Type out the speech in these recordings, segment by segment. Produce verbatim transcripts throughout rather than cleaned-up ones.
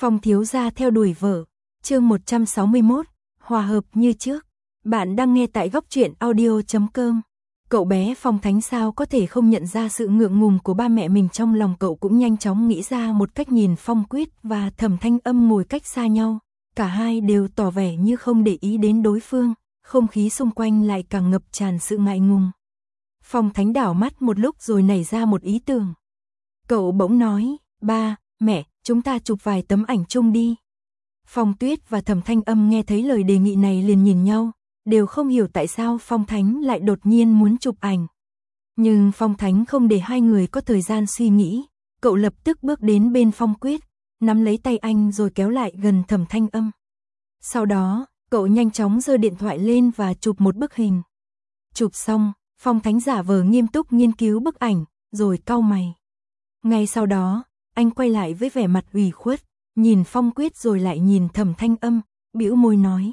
Phong thiếu gia theo đuổi vợ, chương một trăm sáu mươi mốt, hòa hợp như trước. Bạn đang nghe tại góc truyện audio chấm com. Cậu bé Phong Thánh sao có thể không nhận ra sự ngượng ngùng của ba mẹ mình, trong lòng cậu cũng nhanh chóng nghĩ ra một cách. Nhìn Phong Quyết và Thẩm Thanh Âm ngồi cách xa nhau, cả hai đều tỏ vẻ như không để ý đến đối phương, không khí xung quanh lại càng ngập tràn sự ngại ngùng. Phong Thánh đảo mắt một lúc rồi nảy ra một ý tưởng. Cậu bỗng nói, ba, mẹ, chúng ta chụp vài tấm ảnh chung đi. Phong Tuyết và Thẩm Thanh Âm nghe thấy lời đề nghị này liền nhìn nhau, đều không hiểu tại sao Phong Thánh lại đột nhiên muốn chụp ảnh. Nhưng Phong Thánh không để hai người có thời gian suy nghĩ, cậu lập tức bước đến bên Phong Quyết, nắm lấy tay anh rồi kéo lại gần Thẩm Thanh Âm. Sau đó, cậu nhanh chóng giơ điện thoại lên và chụp một bức hình. Chụp xong, Phong Thánh giả vờ nghiêm túc nghiên cứu bức ảnh, rồi cau mày. Ngay sau đó, anh quay lại với vẻ mặt ủy khuất, nhìn Phong Quyết rồi lại nhìn Thẩm Thanh Âm, bĩu môi nói.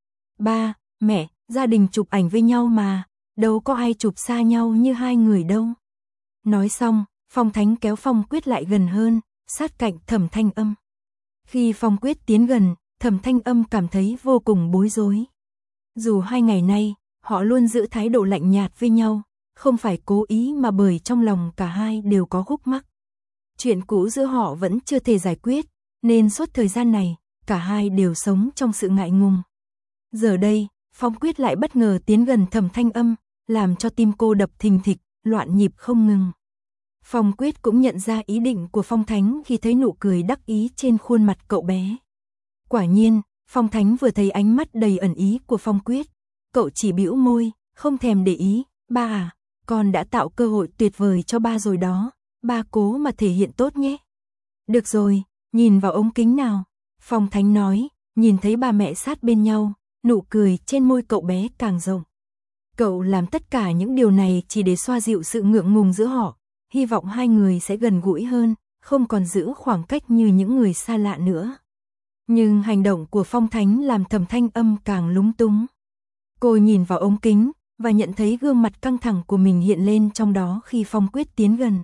Ba, mẹ, gia đình chụp ảnh với nhau mà, đâu có ai chụp xa nhau như hai người đâu. Nói xong, Phong Thánh kéo Phong Quyết lại gần hơn, sát cạnh Thẩm Thanh Âm. Khi Phong Quyết tiến gần, Thẩm Thanh Âm cảm thấy vô cùng bối rối. Dù hai ngày nay, họ luôn giữ thái độ lạnh nhạt với nhau, không phải cố ý mà bởi trong lòng cả hai đều có khúc mắc. Chuyện cũ giữa họ vẫn chưa thể giải quyết, nên suốt thời gian này, cả hai đều sống trong sự ngại ngùng. Giờ đây, Phong Quyết lại bất ngờ tiến gần Thẩm Thanh Âm, làm cho tim cô đập thình thịch, loạn nhịp không ngừng. Phong Quyết cũng nhận ra ý định của Phong Thánh khi thấy nụ cười đắc ý trên khuôn mặt cậu bé. Quả nhiên, Phong Thánh vừa thấy ánh mắt đầy ẩn ý của Phong Quyết, cậu chỉ bĩu môi, không thèm để ý. Ba à, con đã tạo cơ hội tuyệt vời cho ba rồi đó, ba cố mà thể hiện tốt nhé. Được rồi, nhìn vào ống kính nào. Phong Thánh nói, nhìn thấy ba mẹ sát bên nhau, nụ cười trên môi cậu bé càng rộng. Cậu làm tất cả những điều này chỉ để xoa dịu sự ngượng ngùng giữa họ, hy vọng hai người sẽ gần gũi hơn, không còn giữ khoảng cách như những người xa lạ nữa. Nhưng hành động của Phong Thánh làm Thẩm Thanh Âm càng lúng túng. Cô nhìn vào ống kính và nhận thấy gương mặt căng thẳng của mình hiện lên trong đó khi Phong Quyết tiến gần.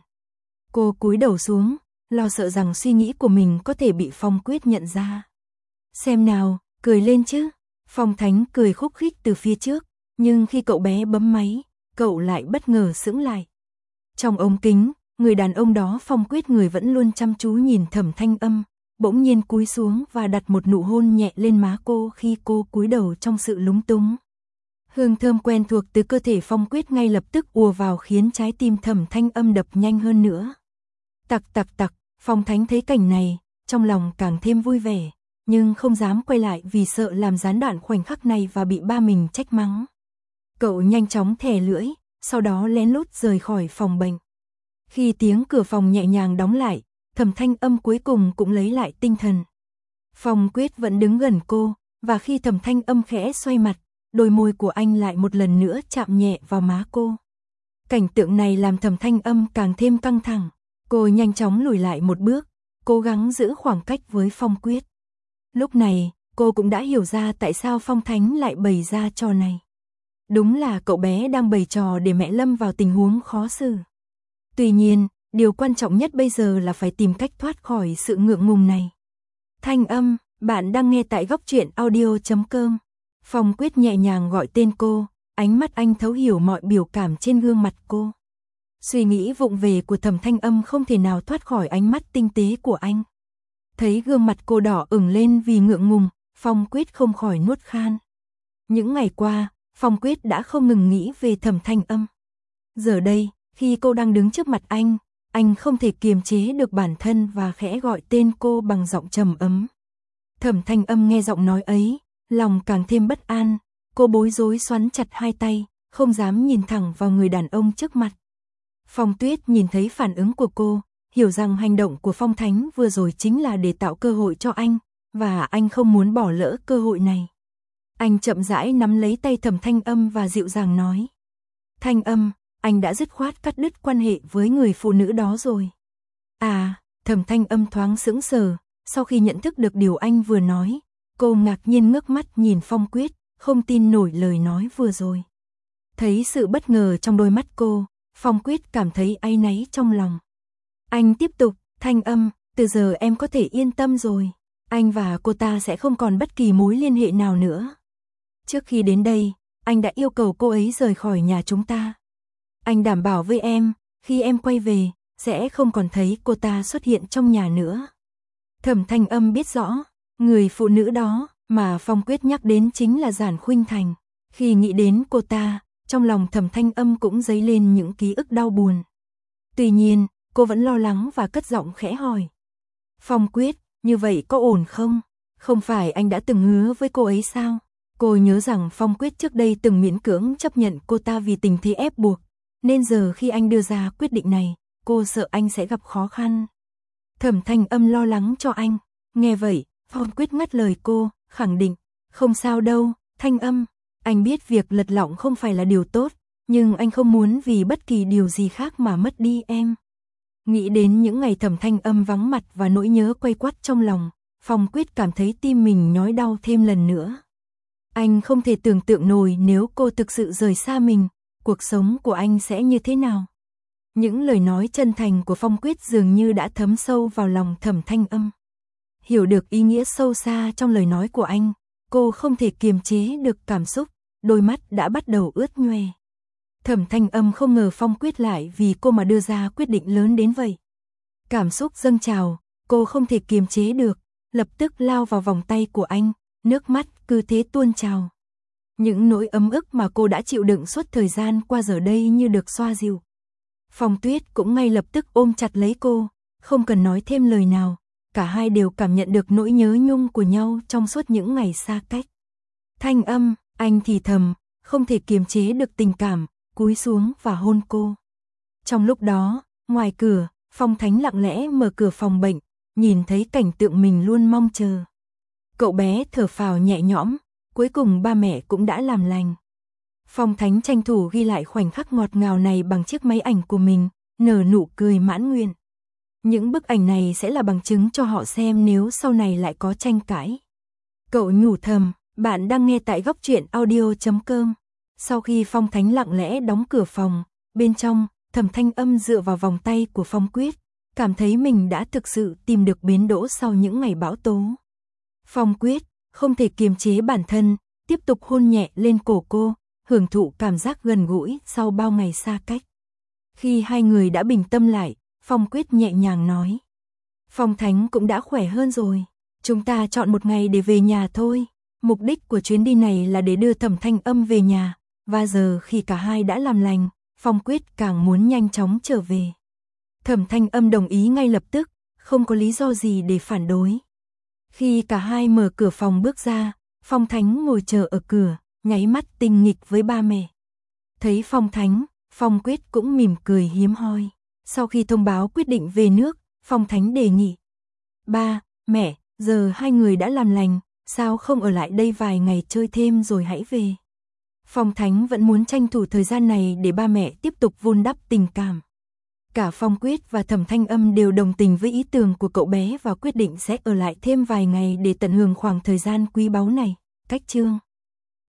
Cô cúi đầu xuống, lo sợ rằng suy nghĩ của mình có thể bị Phong Quyết nhận ra. Xem nào, cười lên chứ. Phong Thánh cười khúc khích từ phía trước, nhưng khi cậu bé bấm máy, cậu lại bất ngờ sững lại. Trong ống kính, người đàn ông đó Phong Quyết người vẫn luôn chăm chú nhìn Thẩm Thanh Âm, bỗng nhiên cúi xuống và đặt một nụ hôn nhẹ lên má cô khi cô cúi đầu trong sự lúng túng. Hương thơm quen thuộc từ cơ thể Phong Quyết ngay lập tức ùa vào khiến trái tim Thẩm Thanh Âm đập nhanh hơn nữa. Tặc tặc tặc, Phong Thánh thấy cảnh này, trong lòng càng thêm vui vẻ, nhưng không dám quay lại vì sợ làm gián đoạn khoảnh khắc này và bị ba mình trách mắng. Cậu nhanh chóng thè lưỡi, sau đó lén lút rời khỏi phòng bệnh. Khi tiếng cửa phòng nhẹ nhàng đóng lại, Thẩm Thanh Âm cuối cùng cũng lấy lại tinh thần. Phong Quyết vẫn đứng gần cô, và khi Thẩm Thanh Âm khẽ xoay mặt, đôi môi của anh lại một lần nữa chạm nhẹ vào má cô. Cảnh tượng này làm Thẩm Thanh Âm càng thêm căng thẳng. Cô nhanh chóng lùi lại một bước, cố gắng giữ khoảng cách với Phong Quyết. Lúc này, cô cũng đã hiểu ra tại sao Phong Thánh lại bày ra trò này. Đúng là cậu bé đang bày trò để mẹ lâm vào tình huống khó xử. Tuy nhiên, điều quan trọng nhất bây giờ là phải tìm cách thoát khỏi sự ngượng ngùng này. Thanh Âm, bạn đang nghe tại góc truyện audio chấm com. Phong Quyết nhẹ nhàng gọi tên cô, ánh mắt anh thấu hiểu mọi biểu cảm trên gương mặt cô. Suy nghĩ vụng về của Thẩm Thanh Âm không thể nào thoát khỏi ánh mắt tinh tế của anh. Thấy gương mặt cô đỏ ửng lên vì ngượng ngùng, Phong Quyết không khỏi nuốt khan. Những ngày qua, Phong Quyết đã không ngừng nghĩ về Thẩm Thanh Âm. Giờ đây, khi cô đang đứng trước mặt anh, anh không thể kiềm chế được bản thân và khẽ gọi tên cô bằng giọng trầm ấm. Thẩm Thanh Âm nghe giọng nói ấy, lòng càng thêm bất an, cô bối rối xoắn chặt hai tay, không dám nhìn thẳng vào người đàn ông trước mặt. Phong Tuyết nhìn thấy phản ứng của cô, hiểu rằng hành động của Phong Thánh vừa rồi chính là để tạo cơ hội cho anh, và anh không muốn bỏ lỡ cơ hội này. Anh chậm rãi nắm lấy tay Thẩm Thanh Âm và dịu dàng nói. Thanh Âm, anh đã dứt khoát cắt đứt quan hệ với người phụ nữ đó rồi. À, Thẩm Thanh Âm thoáng sững sờ, sau khi nhận thức được điều anh vừa nói, cô ngạc nhiên ngước mắt nhìn Phong Quyết, không tin nổi lời nói vừa rồi. Thấy sự bất ngờ trong đôi mắt cô, Phong Quyết cảm thấy áy náy trong lòng. Anh tiếp tục, Thanh Âm, từ giờ em có thể yên tâm rồi. anh và cô ta sẽ không còn bất kỳ mối liên hệ nào nữa. Trước khi đến đây, anh đã yêu cầu cô ấy rời khỏi nhà chúng ta. Anh đảm bảo với em, khi em quay về, sẽ không còn thấy cô ta xuất hiện trong nhà nữa. Thẩm Thanh Âm biết rõ, người phụ nữ đó mà Phong Quyết nhắc đến chính là Giản Khuynh Thành. Khi nghĩ đến cô ta, trong lòng Thẩm Thanh Âm cũng dấy lên những ký ức đau buồn. Tuy nhiên, cô vẫn lo lắng và cất giọng khẽ hỏi. Phong Quyết, như vậy có ổn không? Không phải anh đã từng hứa với cô ấy sao? Cô nhớ rằng Phong Quyết trước đây từng miễn cưỡng chấp nhận cô ta vì tình thế ép buộc, nên giờ khi anh đưa ra quyết định này, cô sợ anh sẽ gặp khó khăn. Thẩm Thanh Âm lo lắng cho anh. Nghe vậy, Phong Quyết ngắt lời cô, khẳng định, không sao đâu, Thanh Âm, anh biết việc lật lọng không phải là điều tốt, nhưng anh không muốn vì bất kỳ điều gì khác mà mất đi em. Nghĩ đến những ngày Thẩm Thanh Âm vắng mặt và nỗi nhớ quay quắt trong lòng, Phong Quyết cảm thấy tim mình nhói đau thêm lần nữa. Anh không thể tưởng tượng nổi nếu cô thực sự rời xa mình, cuộc sống của anh sẽ như thế nào. Những lời nói chân thành của Phong Quyết dường như đã thấm sâu vào lòng Thẩm Thanh Âm. Hiểu được ý nghĩa sâu xa trong lời nói của anh, cô không thể kiềm chế được cảm xúc, đôi mắt đã bắt đầu ướt nhoe. Thẩm Thanh Âm không ngờ Phong Quyết lại vì cô mà đưa ra quyết định lớn đến vậy. Cảm xúc dâng trào, cô không thể kiềm chế được, lập tức lao vào vòng tay của anh, nước mắt cứ thế tuôn trào. Những nỗi ấm ức mà cô đã chịu đựng suốt thời gian qua giờ đây như được xoa dịu. Phong Tuyết cũng ngay lập tức ôm chặt lấy cô, không cần nói thêm lời nào, cả hai đều cảm nhận được nỗi nhớ nhung của nhau trong suốt những ngày xa cách. Thanh Âm, anh thì thầm, không thể kiềm chế được tình cảm, cúi xuống và hôn cô. Trong lúc đó, ngoài cửa, Phong Thánh lặng lẽ mở cửa phòng bệnh, nhìn thấy cảnh tượng mình luôn mong chờ. Cậu bé thở phào nhẹ nhõm, cuối cùng ba mẹ cũng đã làm lành. Phong Thánh tranh thủ ghi lại khoảnh khắc ngọt ngào này bằng chiếc máy ảnh của mình, nở nụ cười mãn nguyện. Những bức ảnh này sẽ là bằng chứng cho họ xem nếu sau này lại có tranh cãi. Cậu nhủ thầm, bạn đang nghe tại góc truyện audio chấm com. Sau khi Phong Thánh lặng lẽ đóng cửa phòng, bên trong, Thẩm Thanh Âm dựa vào vòng tay của Phong Quyết, cảm thấy mình đã thực sự tìm được bến đỗ sau những ngày bão tố. Phong Quyết không thể kiềm chế bản thân, tiếp tục hôn nhẹ lên cổ cô, hưởng thụ cảm giác gần gũi sau bao ngày xa cách. Khi hai người đã bình tâm lại, Phong Quyết nhẹ nhàng nói. Phong Thánh cũng đã khỏe hơn rồi, chúng ta chọn một ngày để về nhà thôi. Mục đích của chuyến đi này là để đưa Thẩm Thanh Âm về nhà, và giờ khi cả hai đã làm lành, Phong Quyết càng muốn nhanh chóng trở về. Thẩm Thanh Âm đồng ý ngay lập tức, không có lý do gì để phản đối. Khi cả hai mở cửa phòng bước ra, Phong Thánh ngồi chờ ở cửa, nháy mắt tinh nghịch với ba mẹ. Thấy Phong Thánh, Phong Quyết cũng mỉm cười hiếm hoi. Sau khi thông báo quyết định về nước, Phong Thánh đề nghị. Ba, mẹ, giờ hai người đã làm lành, sao không ở lại đây vài ngày chơi thêm rồi hãy về. Phong Thánh vẫn muốn tranh thủ thời gian này để ba mẹ tiếp tục vun đắp tình cảm. Cả Phong Quyết và Thẩm Thanh Âm đều đồng tình với ý tưởng của cậu bé và quyết định sẽ ở lại thêm vài ngày để tận hưởng khoảng thời gian quý báu này. Cách chương